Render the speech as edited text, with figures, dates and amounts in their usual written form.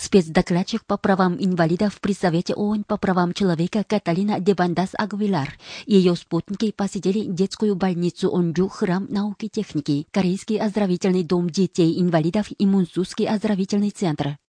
Спецдокладчик по правам инвалидов при Совете ООН по правам человека Каталина Девандас Агвилар и ее спутники посетили детскую больницу Онджу, храм науки и техники, Корейский оздоровительный дом детей-инвалидов и Мунсусский оздоровительный центр.